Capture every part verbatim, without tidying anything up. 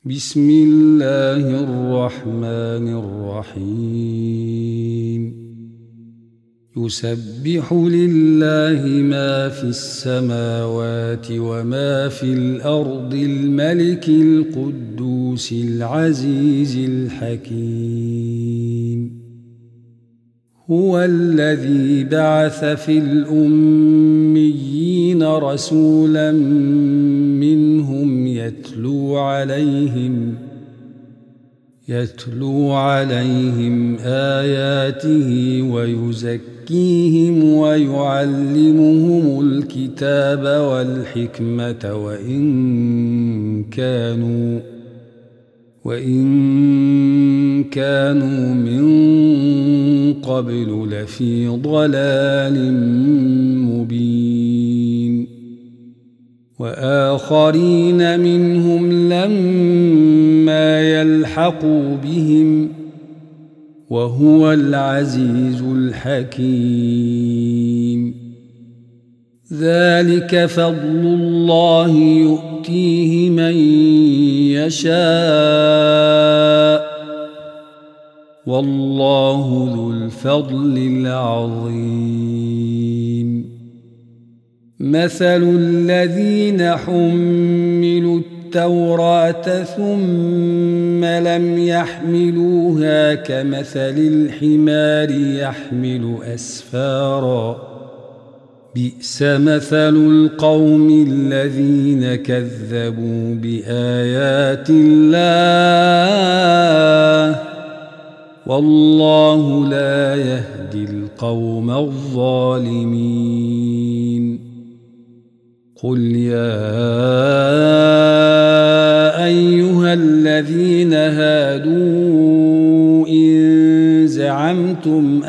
بسم الله الرحمن الرحيم يسبح لله ما في السماوات وما في الأرض الملك القدوس العزيز الحكيم هو الذي بعث في الأميين رسولا منهم يتلو عليهم يتلو عليهم آياته ويزكيهم ويعلمهم الكتاب والحكمة وإن كانوا وإن كانوا من قبل لفي ضلال مبين وآخرين منهم لما يلحقوا بهم وهو العزيز الحكيم ذلك فضل الله يؤتيه من يشاء والله ذو الفضل العظيم مثل الذين حملوا التوراة ثم لم يحملوها كمثل الحمار يحمل أسفارا بئس مثل القوم الذين كذبوا بآيات الله والله لا يهدي القوم الظالمين قل يا أيها الذين هادوا إن زعمتم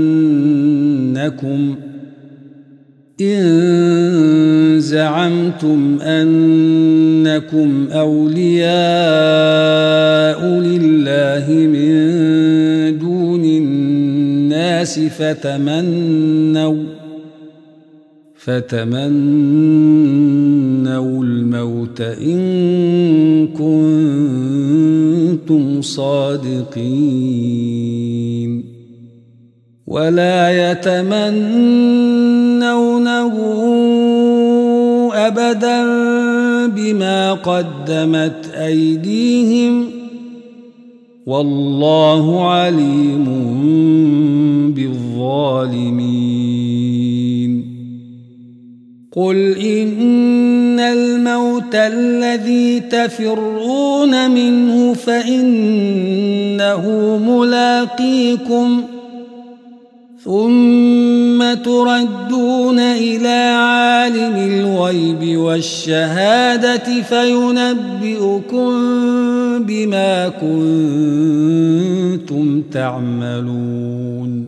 أنكم إن زعمتم أنكم أولياء لله من دون الناس فتمنوا فتمنوا الموت إن كنتم صادقين ولا يتمنونه أبدا بما قدمت أيديهم والله عليم بالظالمين قل إن الموت الذي تفرون منه فإنه ملاقيكم ثم تردون إلى عالم الغيب والشهادة فينبئكم بما كنتم تعملون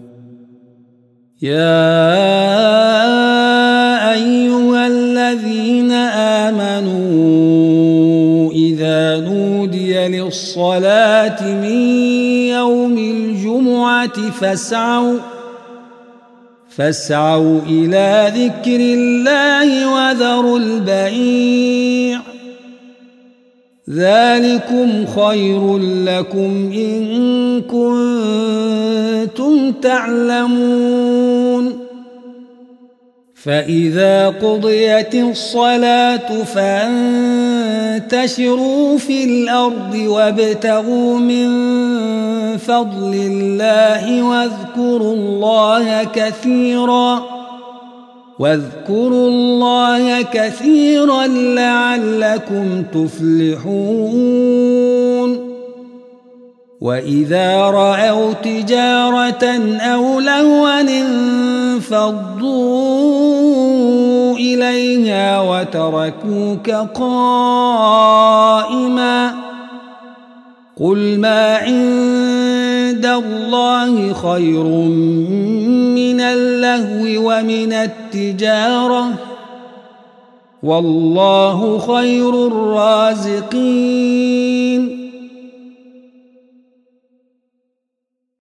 يا أيها الذين آمنوا إذا نودي للصلاة من يوم الجمعة فاسعوا فاسعوا إلى ذكر الله وذروا البيع ذلكم خير لكم إن كنتم تعلمون فإذا قضيت الصلاة فانتشروا في الأرض وابتغوا من فضل الله واذكروا الله كثيرا واذكروا الله كثيرا لعلكم تفلحون وإذا رأوا تجارة أو لهوا انفضوا إليها وتركوك قائما قل ما عند الله خير من اللهو ومن التجارة والله خير الرازقين